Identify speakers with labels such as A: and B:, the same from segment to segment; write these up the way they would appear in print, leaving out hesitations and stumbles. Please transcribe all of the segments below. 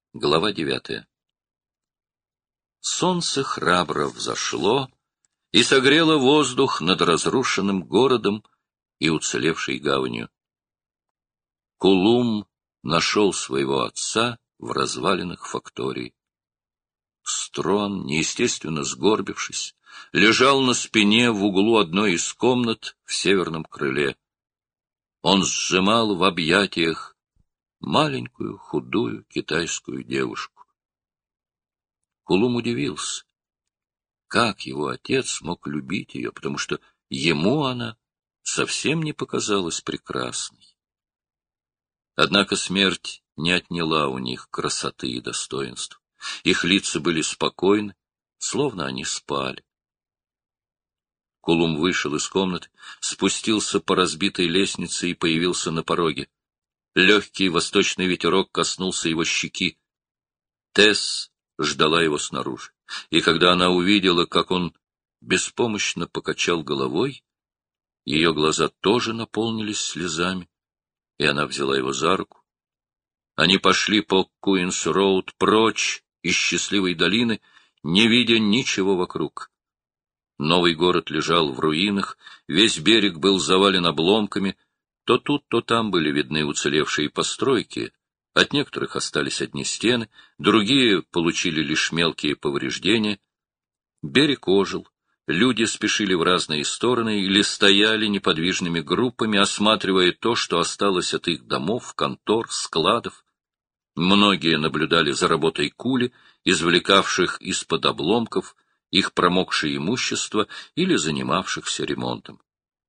A: Глава 9. Солнце храбро взошло и согрело воздух над разрушенным городом и уцелевшей гаванью. Кулум нашел своего отца в развалинах фактории. Строн, неестественно сгорбившись, лежал на спине в углу одной из комнат в северном крыле. Он сжимал в объятиях маленькую худую китайскую девушку. Кулум удивился, как его отец мог любить ее, потому что ему она совсем не показалась прекрасной. Однако смерть не отняла у них красоты и достоинств. Их лица были спокойны, словно они спали. Кулум вышел из комнаты, спустился по разбитой лестнице и появился на пороге. Легкий восточный ветерок коснулся его щеки. Тесс ждала его снаружи, и когда она увидела, как он беспомощно покачал головой, ее глаза тоже наполнились слезами, и она взяла его за руку. Они пошли по Куинс-роуд прочь из счастливой долины, не видя ничего вокруг. Новый город лежал в руинах, весь берег был завален обломками, то тут, то там были видны уцелевшие постройки. От некоторых остались одни стены, другие получили лишь мелкие повреждения. Берег ожил, люди спешили в разные стороны или стояли неподвижными группами, осматривая то, что осталось от их домов, контор, складов. Многие наблюдали за работой кули, извлекавших из-под обломков их промокшее имущество или занимавшихся ремонтом.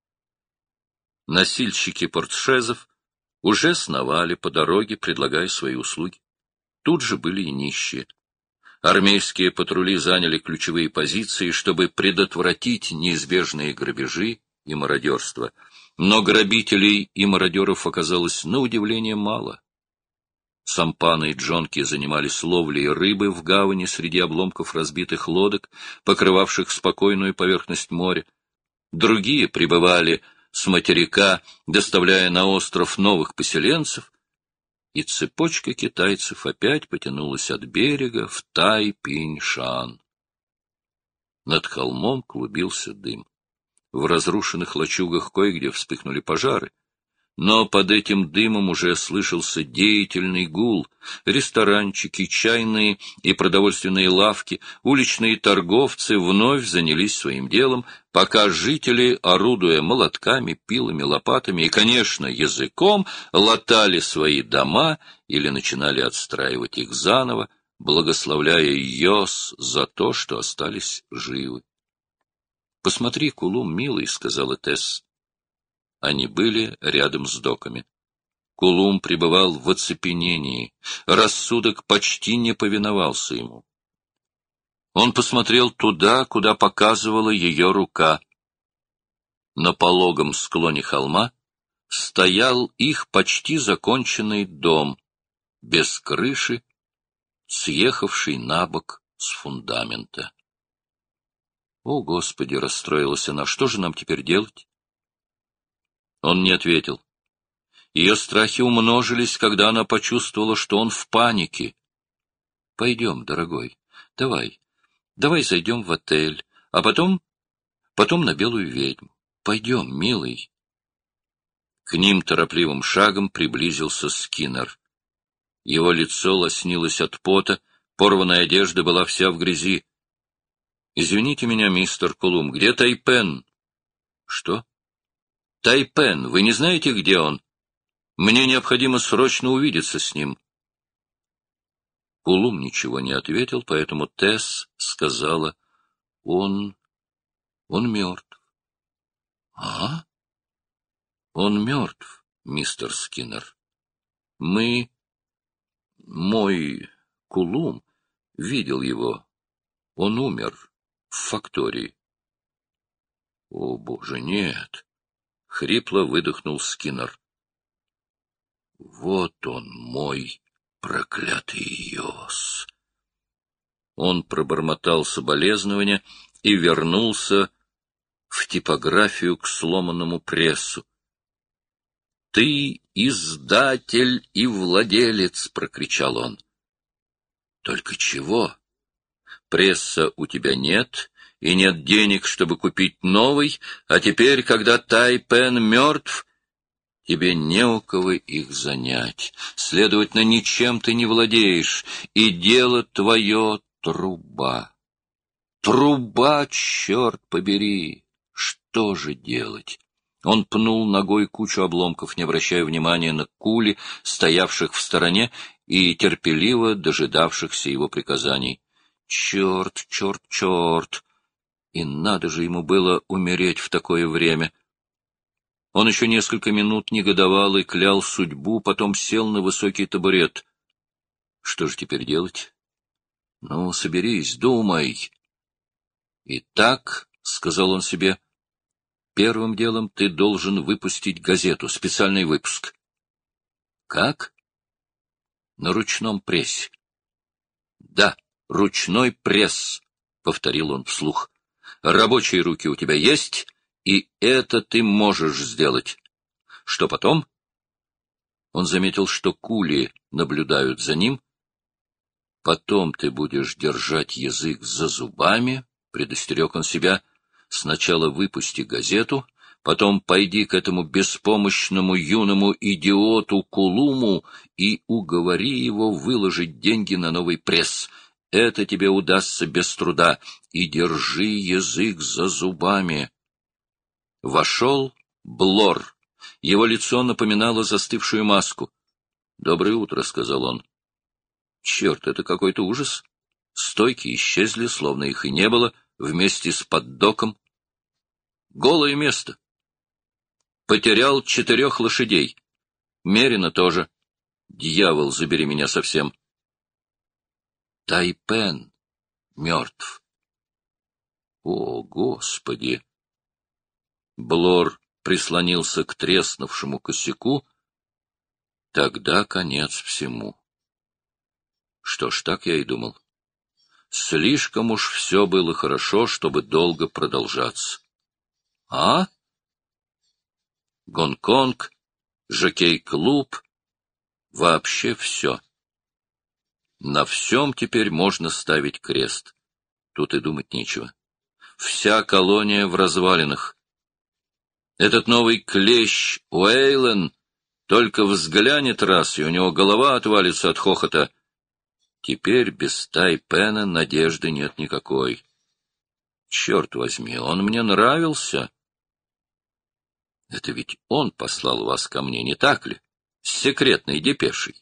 A: Носильщики портшезов уже сновали по дороге, предлагая свои услуги. Тут же были и нищие. Армейские патрули заняли ключевые позиции, чтобы предотвратить неизбежные грабежи и мародерство. Но грабителей и мародеров оказалось на удивление мало. Сампаны и джонки занимались ловлей рыбы в гавани среди обломков разбитых лодок, покрывавших спокойную поверхность моря. Другие прибывали с материка, доставляя на остров новых поселенцев, и цепочка китайцев опять потянулась от берега в Тай-Пинь-Шан. Над холмом клубился дым. В разрушенных лачугах кое-где вспыхнули пожары. Но под этим дымом уже слышался деятельный гул. Ресторанчики, чайные и продовольственные лавки, уличные торговцы вновь занялись своим делом, пока жители, орудуя молотками, пилами, лопатами и, конечно, языком, латали свои дома или начинали отстраивать их заново, благословляя Йос за то, что остались живы. — Посмотри, Кулум, милый, — сказала Тесс. Они были рядом с доками. Кулум пребывал в оцепенении, рассудок почти не повиновался ему. Он посмотрел туда, куда показывала ее рука. На пологом склоне холма стоял их почти законченный дом, без крыши, съехавший на бок с фундамента. — О, Господи! — расстроилась она. — Что же нам теперь делать? Он не ответил. Ее страхи умножились, когда она почувствовала, что он в панике. — Пойдем, дорогой, давай зайдем в отель, а потом на Белую ведьму. Пойдем, милый. К ним торопливым шагом приблизился Скиннер. Его лицо лоснилось от пота, порванная одежда была вся в грязи. — Извините меня, мистер Кулум, где Тайпен? — Что? — Тайпен, вы не знаете, где он? Мне необходимо срочно увидеться с ним. Кулум ничего не ответил, поэтому Тесс сказала: — Он мертв. — А? — Он мертв, мистер Скиннер. Мой Кулум видел его. Он умер в фактории. — О, Боже, нет! — хрипло выдохнул Скиннер. — Вот он, мой проклятый Йос! Он пробормотал соболезнования и вернулся в типографию к сломанному прессу. — Ты издатель и владелец! — прокричал он. Только чего? Пресса у тебя нет, и нет денег, чтобы купить новый, а теперь, когда Тай-Пен мертв, тебе не у кого их занять. Следовательно, ничем ты не владеешь, и дело твое — труба. Труба, черт побери! Что же делать? Он пнул ногой кучу обломков, не обращая внимания на кули, стоявших в стороне и терпеливо дожидавшихся его приказаний. Черт, черт, черт! И надо же ему было умереть в такое время. Он еще несколько минут негодовал и клял судьбу, потом сел на высокий табурет. Что же теперь делать? Ну, соберись, думай. Итак, — сказал он себе, — первым делом ты должен выпустить газету, специальный выпуск. Как? На ручном прессе. Да, ручной пресс, — повторил он вслух. Рабочие руки у тебя есть, и это ты можешь сделать. Что потом? Он заметил, что кули наблюдают за ним. Потом ты будешь держать язык за зубами, — предостерег он себя. Сначала выпусти газету, потом пойди к этому беспомощному юному идиоту Кулуму и уговори его выложить деньги на новый пресс. Это тебе удастся без труда. И держи язык за зубами. Вошел Блор. Его лицо напоминало застывшую маску. — Доброе утро, — сказал он. — Черт, это какой-то ужас. Стойки исчезли, словно их и не было, вместе с поддоком. Голое место. Потерял 4 лошадей. Мерина тоже. Дьявол, забери меня совсем. Тай-Пен мертв. О, Господи! Блор прислонился к треснувшему косяку. Тогда конец всему. Что ж, так я и думал. Слишком уж все было хорошо, чтобы долго продолжаться. А? Гонконг, жокей-клуб, вообще все. На всем теперь можно ставить крест. Тут и думать нечего. Вся колония в развалинах. Этот новый клещ Уэйлен только взглянет раз, и у него голова отвалится от хохота. Теперь без Тай-Пена надежды нет никакой. Черт возьми, он мне нравился. Это ведь он послал вас ко мне, не так ли? С секретной депешей.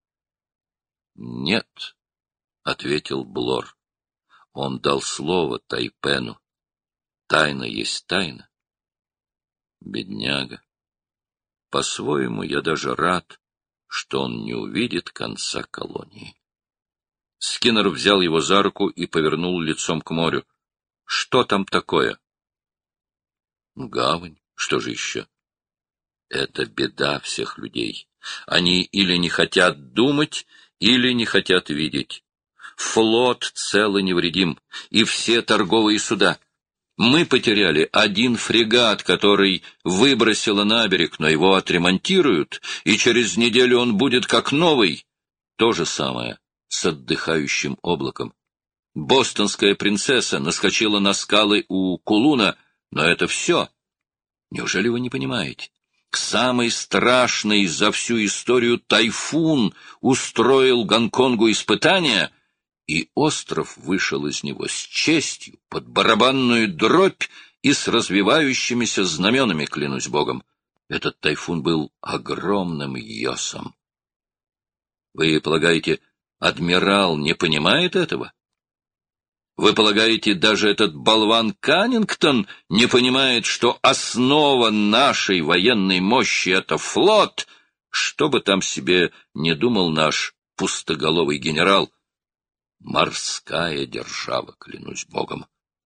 A: Нет, — ответил Блор. Он дал слово Тай-Пену. Тайна есть тайна. Бедняга. По-своему, я даже рад, что он не увидит конца колонии. Скиннер взял его за руку и повернул лицом к морю. — Что там такое? — Гавань. Что же еще? Это беда всех людей. Они или не хотят думать, или не хотят видеть. Флот цел и невредим, и все торговые суда. Мы потеряли 1 фрегат, который выбросило на берег, но его отремонтируют, и через неделю он будет как новый. То же самое с отдыхающим облаком. Бостонская принцесса наскочила на скалы у Кулуна, но это все. Неужели вы не понимаете? Самый страшный за всю историю тайфун устроил Гонконгу испытания, и остров вышел из него с честью, под барабанную дробь и с развивающимися знаменами, клянусь Богом. Этот тайфун был огромным йосом. Вы полагаете, адмирал не понимает этого? Вы полагаете, даже этот болван Каннингтон не понимает, что основа нашей военной мощи — это флот, что бы там себе не думал наш пустоголовый генерал? Морская держава, клянусь Богом.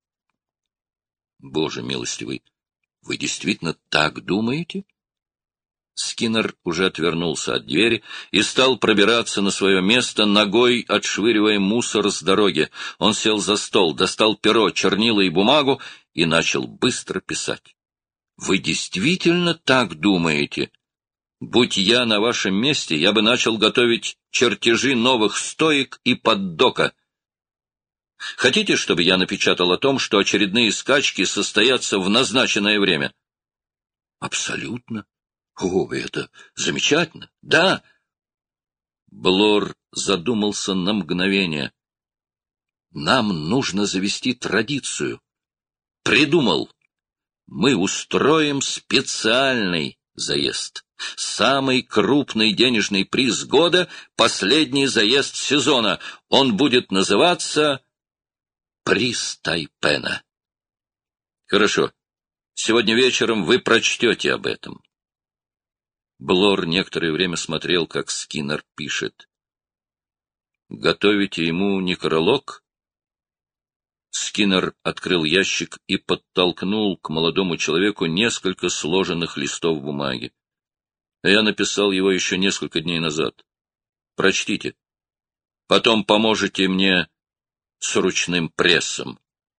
A: Боже милостивый, вы действительно так думаете? Скиннер уже отвернулся от двери и стал пробираться на свое место, ногой отшвыривая мусор с дороги. Он сел за стол, достал перо, чернила и бумагу и начал быстро писать. — Вы действительно так думаете? Будь я на вашем месте, я бы начал готовить чертежи новых стоек и поддока. Хотите, чтобы я напечатал о том, что очередные скачки состоятся в назначенное время? Абсолютно. О, это замечательно. Да. Блор задумался на мгновение. Нам нужно завести традицию. Придумал. Мы устроим специальный заезд. Самый крупный денежный приз года — последний заезд сезона. Он будет называться «Приз Тайпена». Хорошо. Сегодня вечером вы прочтете об этом. Блор некоторое время смотрел, как Скиннер пишет. Готовите ему некролог? Скиннер открыл ящик и подтолкнул к молодому человеку несколько сложенных листов бумаги. Я написал его еще несколько дней назад. Прочтите. Потом поможете мне с ручным прессом.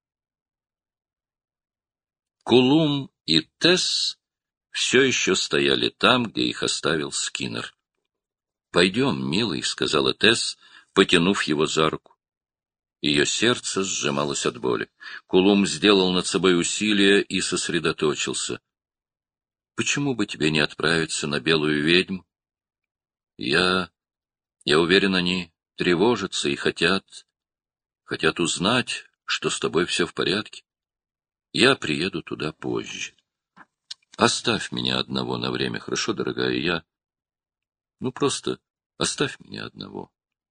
A: Кулум и Тесс все еще стояли там, где их оставил Скиннер. — Пойдем, милый, — сказала Тесс, потянув его за руку. Ее сердце сжималось от боли. Кулум сделал над собой усилие и сосредоточился. — Почему бы тебе не отправиться на белую ведьму? Я уверен, они тревожатся и хотят узнать, что с тобой все в порядке. Я приеду туда позже. Оставь меня одного на время, хорошо, дорогая? Просто оставь меня одного.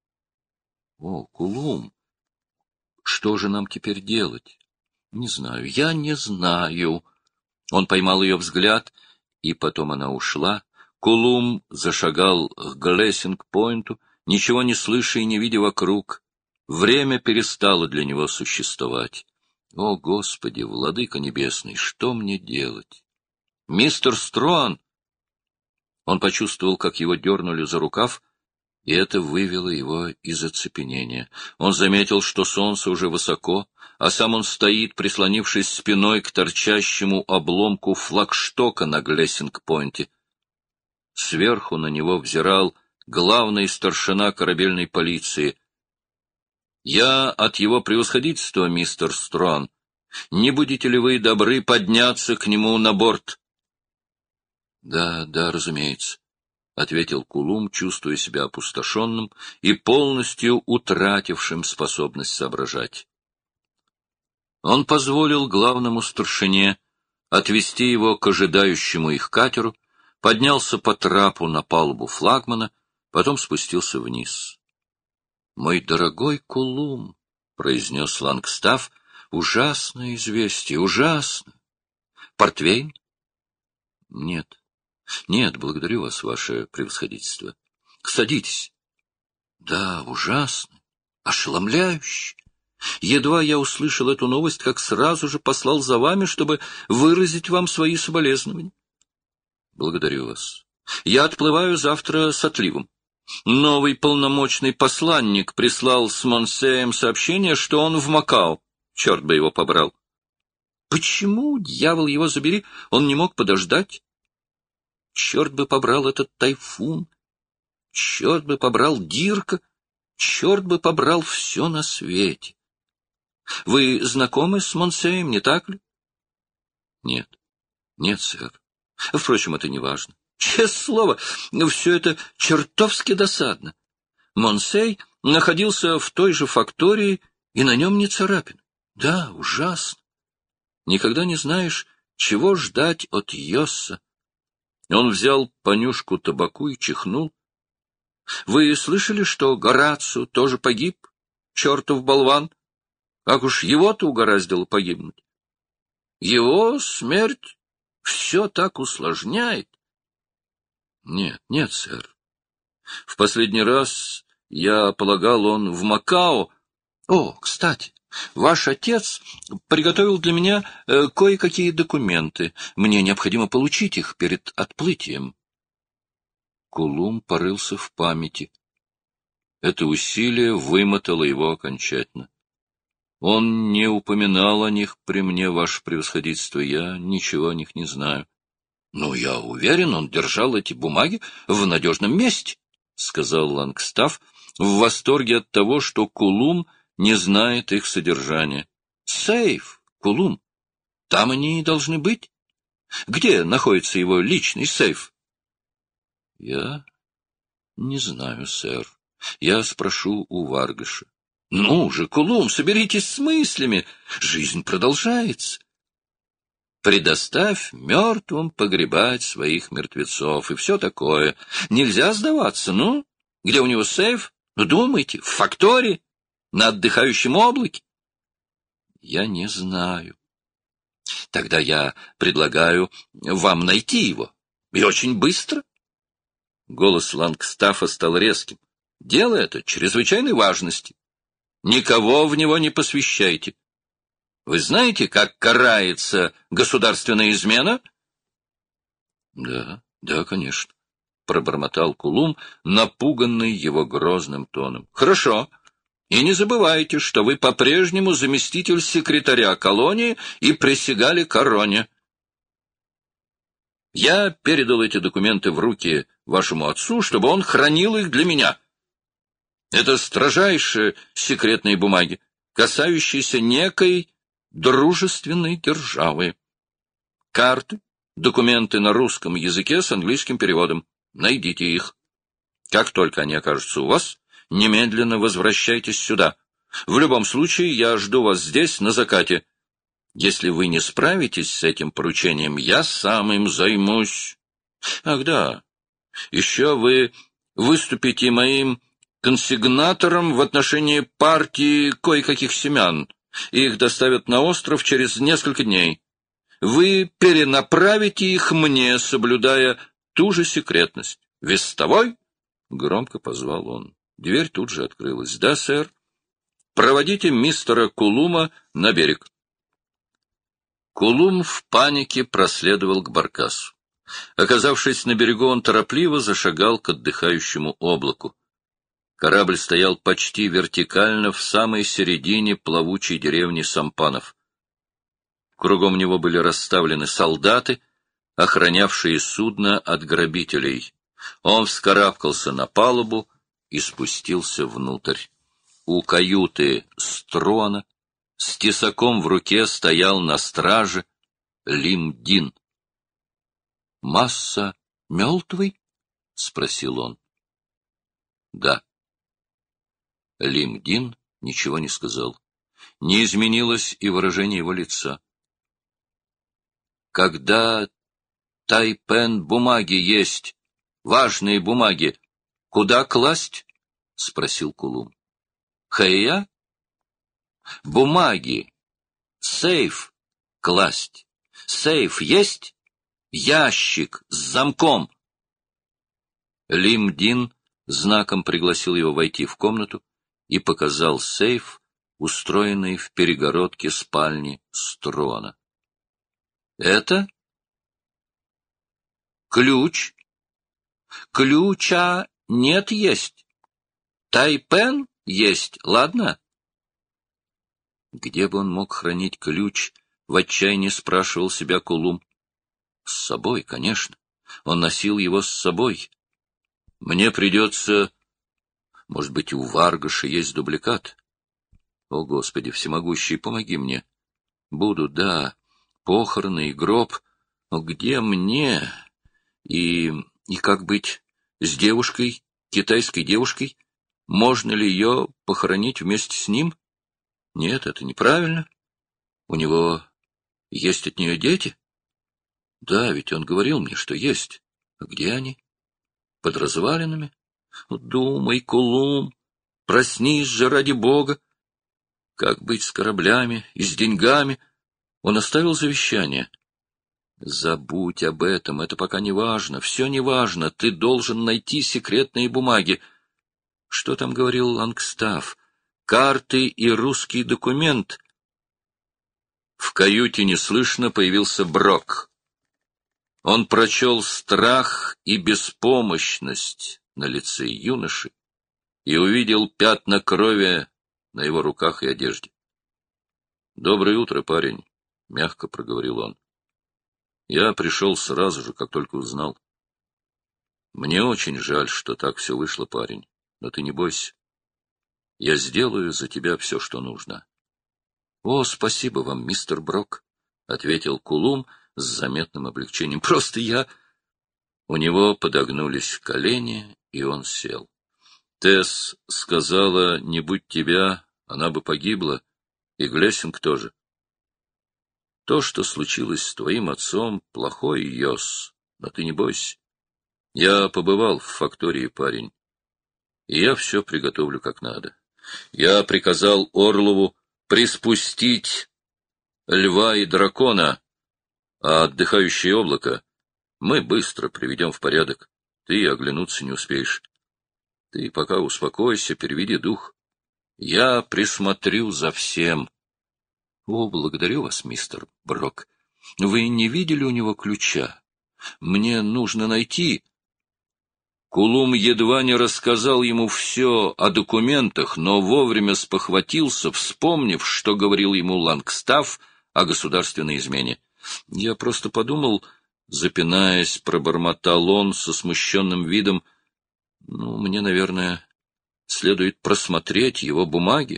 A: О, Кулум, что же нам теперь делать? Не знаю, я не знаю. Он поймал ее взгляд, и потом она ушла. Кулум зашагал к Глессинг-Пойнту, ничего не слыша и не видя вокруг. Время перестало для него существовать. О, Господи, Владыка Небесный, что мне делать? «Мистер Струан!» Он почувствовал, как его дернули за рукав, и это вывело его из оцепенения. Он заметил, что солнце уже высоко, а сам он стоит, прислонившись спиной к торчащему обломку флагштока на Глессинг-Пойнте. Сверху на него взирал главный старшина корабельной полиции. «Я от его превосходительства, мистер Струан. Не будете ли вы добры подняться к нему на борт?» Да, разумеется, — ответил Кулум, чувствуя себя опустошенным и полностью утратившим способность соображать. Он позволил главному старшине отвести его к ожидающему их катеру, поднялся по трапу на палубу флагмана, потом спустился вниз. — Мой дорогой Кулум, — произнес Лангстаф, — ужасное известие, ужасно. — Портвейн? — Нет. Нет, благодарю вас, ваше превосходительство. Садитесь. Да, ужасно, ошеломляюще. Едва я услышал эту новость, как сразу же послал за вами, чтобы выразить вам свои соболезнования. Благодарю вас. Я отплываю завтра с отливом. Новый полномочный посланник прислал с Монсеем сообщение, что он в Макао. Черт бы его побрал. Почему, дьявол его забери, он не мог подождать? Черт бы побрал этот тайфун, черт бы побрал Дирка, черт бы побрал все на свете. Вы знакомы с Монсеем, не так ли? Нет, сэр. Впрочем, это не важно. Честное слово, все это чертовски досадно. Монсей находился в той же фактории, и на нем не царапин. Да, ужасно. Никогда не знаешь, чего ждать от Йосса. Он взял понюшку табаку и чихнул. — Вы слышали, что Горацио тоже погиб? Чертов болван! Как уж его-то угораздило погибнуть? Его смерть все так усложняет. — Нет, сэр. В последний раз, я полагал, он в Макао. О, кстати, ваш отец приготовил для меня кое-какие документы. Мне необходимо получить их перед отплытием. Кулум порылся в памяти. Это усилие вымотало его окончательно. Он не упоминал о них при мне, ваше превосходительство. Я ничего о них не знаю. Ну, я уверен, он держал эти бумаги в надежном месте, — сказал Лангстаф, в восторге от того, что Кулум не знает их содержания. — Сейф, Кулум. Там они и должны быть. Где находится его личный сейф? — Я не знаю, сэр. Я спрошу у Варгаша. — Ну же, Кулум, соберитесь с мыслями. Жизнь продолжается. Предоставь мертвым погребать своих мертвецов и все такое. Нельзя сдаваться, ну? Где у него сейф? Ну, думайте, в фактории, на отдыхающем облаке. Я не знаю. Тогда я предлагаю вам найти его. И очень быстро. Голос Лангстафа стал резким. Дело это чрезвычайной важности. Никого в него не посвящайте. Вы знаете, как карается государственная измена? — Да, конечно, — пробормотал Кулум, напуганный его грозным тоном. — Хорошо. И не забывайте, что вы по-прежнему заместитель секретаря колонии и присягали короне. Я передал эти документы в руки вашему отцу, чтобы он хранил их для меня. Это строжайшие секретные бумаги, касающиеся некой дружественной державы. Карты, документы на русском языке с английским переводом. Найдите их. Как только они окажутся у вас, немедленно возвращайтесь сюда. В любом случае, я жду вас здесь на закате. Если вы не справитесь с этим поручением, я сам им займусь. Ах да, еще вы выступите моим консигнатором в отношении партии кое-каких семян. Их доставят на остров через несколько дней. Вы перенаправите их мне, соблюдая ту же секретность. Вестовой? — громко позвал он. Дверь тут же открылась. — Да, сэр. Проводите мистера Кулума на берег. Кулум в панике проследовал к баркасу. Оказавшись на берегу, он торопливо зашагал к отдыхающему облаку. Корабль стоял почти вертикально в самой середине плавучей деревни Сампанов. Кругом него были расставлены солдаты, охранявшие судно от грабителей. Он вскарабкался на палубу и спустился внутрь. У каюты Строна с тесаком в руке стоял на страже Лим-Дин. — Масса мертвый? — спросил он. — Да. Лим-Дин ничего не сказал. Не изменилось и выражение его лица. — Когда Тайпен бумаги есть, важные бумаги, куда класть? — спросил Кулум. — Хэя? — Бумаги. Сейф класть. Сейф есть? Ящик с замком. Лим-Дин знаком пригласил его войти в комнату и показал сейф, устроенный в перегородке спальни Строна. — Это? — Ключ. Ключа нет есть. Тайпен есть, ладно? Где бы он мог хранить ключ, в отчаянии спрашивал себя Кулум. С собой, конечно. Он носил его с собой. Мне придется... Может быть, у Варгаша есть дубликат? О, Господи, всемогущий, помоги мне. Будут, да, похороны и гроб. Но где мне? И как быть с девушкой, китайской девушкой? Можно ли ее похоронить вместе с ним? Нет, это неправильно. У него есть от нее дети? Да, ведь он говорил мне, что есть. А где они? Под развалинами? Думай, Кулум, проснись же ради Бога. Как быть с кораблями и с деньгами? Он оставил завещание. Забудь об этом, это пока не важно, все не важно. Ты должен найти секретные бумаги. Что там говорил Лангстаф? Карты и русский документ. В каюте неслышно появился Брок. Он прочел страх и беспомощность на лице юноши и увидел пятна крови на его руках и одежде. — Доброе утро, парень, — мягко проговорил он. Я пришел сразу же, как только узнал. Мне очень жаль, что так все вышло, парень, но ты не бойся. Я сделаю за тебя все, что нужно. — О, спасибо вам, мистер Брок, — ответил Кулум с заметным облегчением. — Просто я... У него подогнулись колени, и он сел. Тесс сказала, не будь тебя, она бы погибла, и Глессинг тоже. То, что случилось с твоим отцом, плохой йос, но ты не бойся. Я побывал в фактории, парень, и я все приготовлю как надо. Я приказал Орлову приспустить льва и дракона, а отдыхающее облако мы быстро приведем в порядок. Ты оглянуться не успеешь. Ты пока успокойся, переведи дух. Я присмотрю за всем. — О, благодарю вас, мистер Брок. Вы не видели у него ключа? Мне нужно найти... Кулум едва не рассказал ему все о документах, но вовремя спохватился, вспомнив, что говорил ему Лангстафф о государственной измене. Я просто подумал, запинаясь, пробормотал он со смущенным видом, мне, наверное, следует просмотреть его бумаги.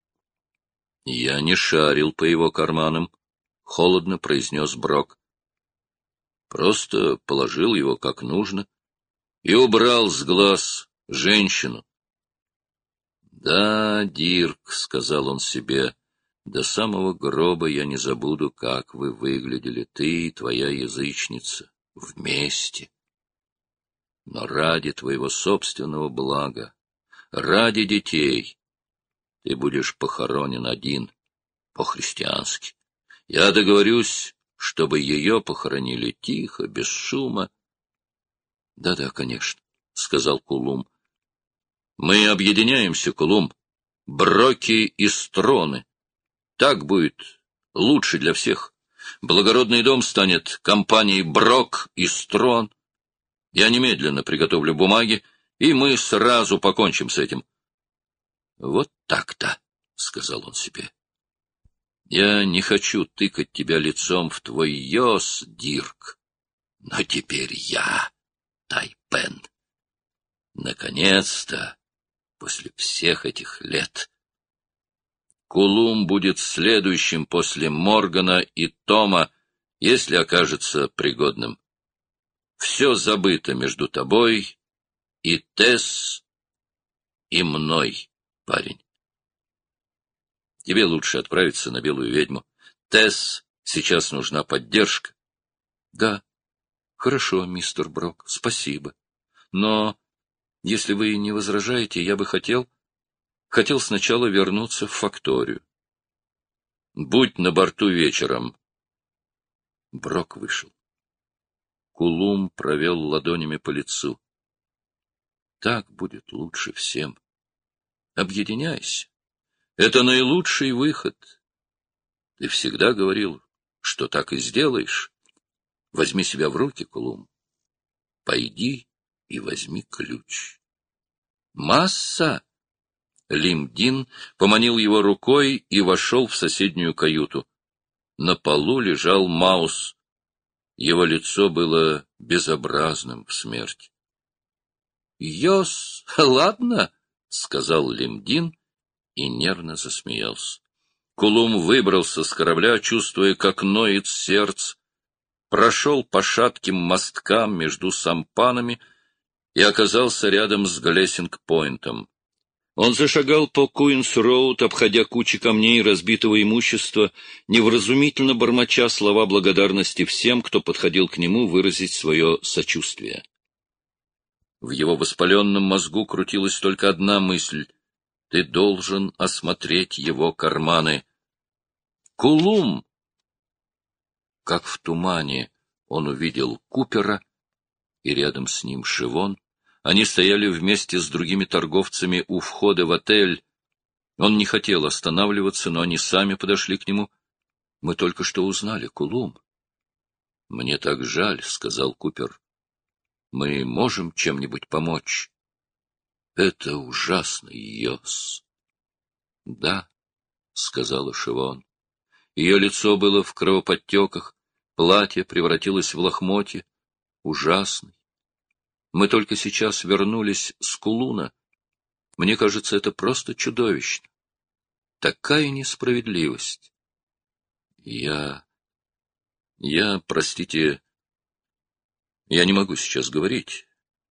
A: Я не шарил по его карманам, — холодно произнес Брок. Просто положил его как нужно и убрал с глаз женщину. — Да, Дирк, — сказал он себе, — до самого гроба я не забуду, как вы выглядели, ты и твоя язычница, вместе. Но ради твоего собственного блага, ради детей, ты будешь похоронен один, по-христиански. Я договорюсь, чтобы ее похоронили тихо, без шума. — Да-да, конечно, — сказал Кулум. — Мы объединяемся, Кулум, Броки и Строны. Так будет лучше для всех. Благородный дом станет компанией Брок и Строн. Я немедленно приготовлю бумаги, и мы сразу покончим с этим. — Вот так-то, — сказал он себе. — Я не хочу тыкать тебя лицом в твой йос, Дирк, но теперь я, Тайпен. Наконец-то, после всех этих лет, Кулум будет следующим после Моргана и Тома, если окажется пригодным. Все забыто между тобой и Тесс, и мной, парень. Тебе лучше отправиться на Белую ведьму. Тесс, сейчас нужна поддержка. — Да, хорошо, мистер Брок, спасибо. Но, если вы не возражаете, я бы хотел сначала вернуться в факторию. — Будь на борту вечером. Брок вышел. Кулум провел ладонями по лицу. — Так будет лучше всем. Объединяйся. Это наилучший выход. Ты всегда говорил, что так и сделаешь. Возьми себя в руки, Кулум. Пойди и возьми ключ. Масса! Лимдин поманил его рукой и вошел в соседнюю каюту. На полу лежал Маус. Его лицо было безобразным в смерти. — Йос, ладно, — сказал Лимдин и нервно засмеялся. Кулум выбрался с корабля, чувствуя, как ноет сердце, прошел по шатким мосткам между сампанами и оказался рядом с Глессинг-Пойнтом. Он зашагал по Куинс-Роуд, обходя кучи камней и разбитого имущества, невразумительно бормоча слова благодарности всем, кто подходил к нему выразить свое сочувствие. В его воспаленном мозгу крутилась только одна мысль — ты должен осмотреть его карманы. Кулум! Как в тумане он увидел Купера, и рядом с ним Шивон. Они стояли вместе с другими торговцами у входа в отель. Он не хотел останавливаться, но они сами подошли к нему. — Мы только что узнали, Кулум. — Мне так жаль, — сказал Купер. — Мы можем чем-нибудь помочь? — Это ужасно, Йос. — Да, — сказала Шивон. Ее лицо было в кровоподтеках, Платье превратилось в лохмотье. Ужасный. Мы только сейчас вернулись с Кулуна. Мне кажется, это просто чудовищно. Такая несправедливость. Простите, я не могу сейчас говорить.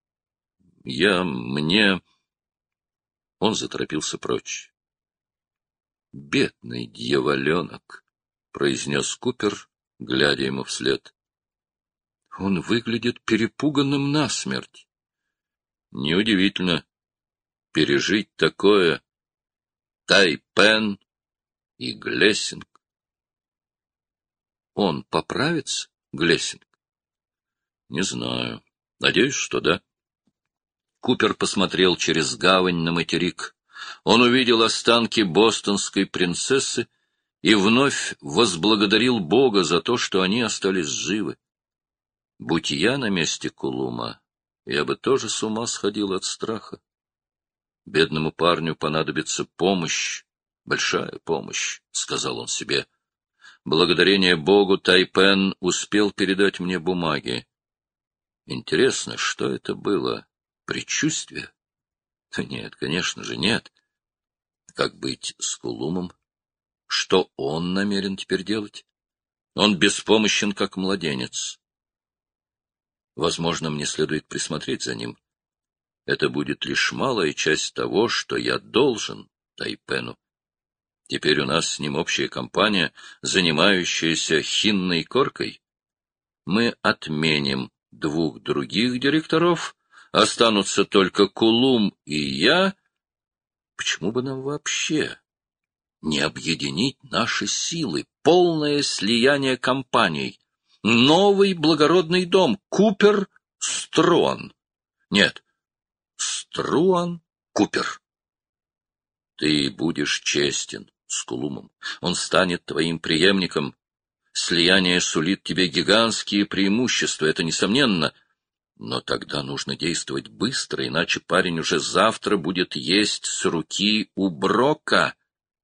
A: Он заторопился прочь. «Бедный дьяволенок», — произнес Купер, глядя ему вслед. «Он выглядит перепуганным насмерть». «Неудивительно пережить такое. Тайпен и Глессинг». «Он поправится, Глессинг?» «Не знаю. Надеюсь, что да». Купер посмотрел через гавань на материк. Он увидел останки бостонской принцессы и вновь возблагодарил Бога за то, что они остались живы. Будь я на месте Кулума, я бы тоже с ума сходил от страха. Бедному парню понадобится помощь, большая помощь, — сказал он себе. Благодарение Богу Тайпен успел передать мне бумаги. Интересно, что это было? Предчувствие? Нет, конечно же, нет. Как быть с Кулумом? Что он намерен теперь делать? Он беспомощен, как младенец. Возможно, мне следует присмотреть за ним. Это будет лишь малая часть того, что я должен Тайпену. Теперь у нас с ним общая компания, занимающаяся хинной коркой. Мы отменим 2 других директоров, останутся только Кулум и я. Почему бы нам вообще не объединить наши силы? Полное слияние компаний. Новый благородный дом. Купер Струан. Нет, Струан Купер. Ты будешь честен с Кулумом. Он станет твоим преемником. Слияние сулит тебе гигантские преимущества, это несомненно. Но тогда нужно действовать быстро, иначе парень уже завтра будет есть с руки у Брока.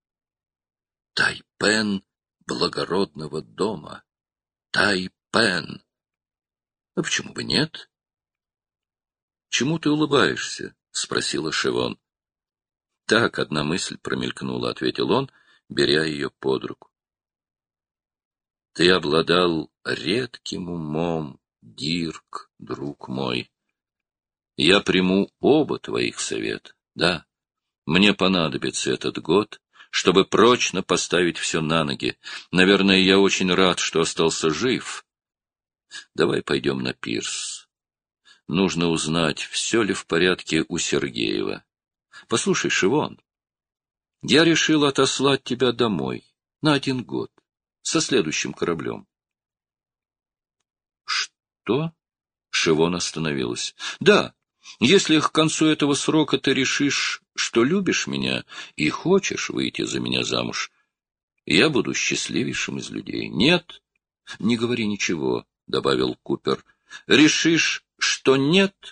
A: Тайпен благородного дома. Тайпен. А почему бы нет? — Чему ты улыбаешься? — спросила Шевон. — Так, одна мысль промелькнула, — ответил он, беря ее под руку. — Ты обладал редким умом, Дирк, друг мой. Я приму оба твоих совета. Да, мне понадобится этот год, чтобы прочно поставить все на ноги. Наверное, я очень рад, что остался жив. Давай пойдем на пирс. Нужно узнать, все ли в порядке у Сергеева. Послушай, Шивон, я решил отослать тебя домой на 1 год, со следующим кораблем. Что? Шивон остановилась. Да, если к концу этого срока ты решишь, что любишь меня и хочешь выйти за меня замуж, я буду счастливейшим из людей. Нет, не говори ничего, — добавил Купер. Решишь, что нет,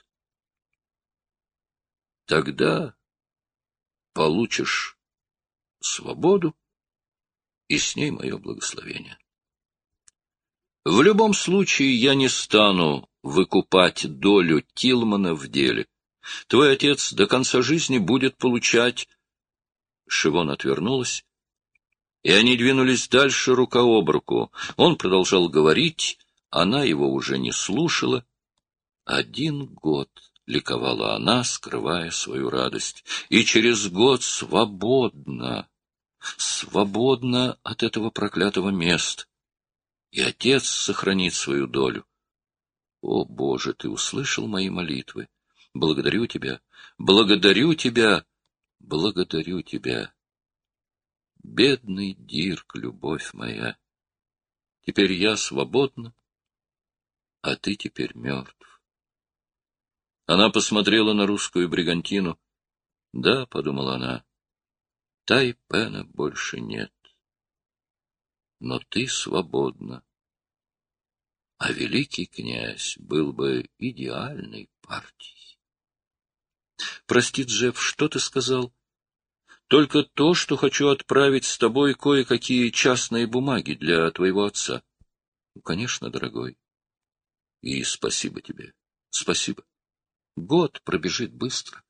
A: тогда получишь свободу и с ней мое благословение. В любом случае я не стану выкупать долю Тилмана в деле. Твой отец до конца жизни будет получать... Шивон отвернулась, и они двинулись дальше рука об руку. Он продолжал говорить, она его уже не слушала. 1 год, — ликовала она, скрывая свою радость, — и через год свободна, свободна от этого проклятого места. И отец сохранит свою долю. О, Боже, ты услышал мои молитвы. Благодарю тебя, благодарю тебя, благодарю тебя. Бедный Дирк, любовь моя. Теперь я свободна, а ты теперь мертв. Она посмотрела на русскую бригантину. Да, — подумала она, — Тайпена больше нет. Но ты свободна. А великий князь был бы идеальной партией. Прости, Джефф, что ты сказал? Только то, что хочу отправить с тобой кое-какие частные бумаги для твоего отца. Конечно, дорогой. И спасибо тебе. Спасибо. Год пробежит быстро.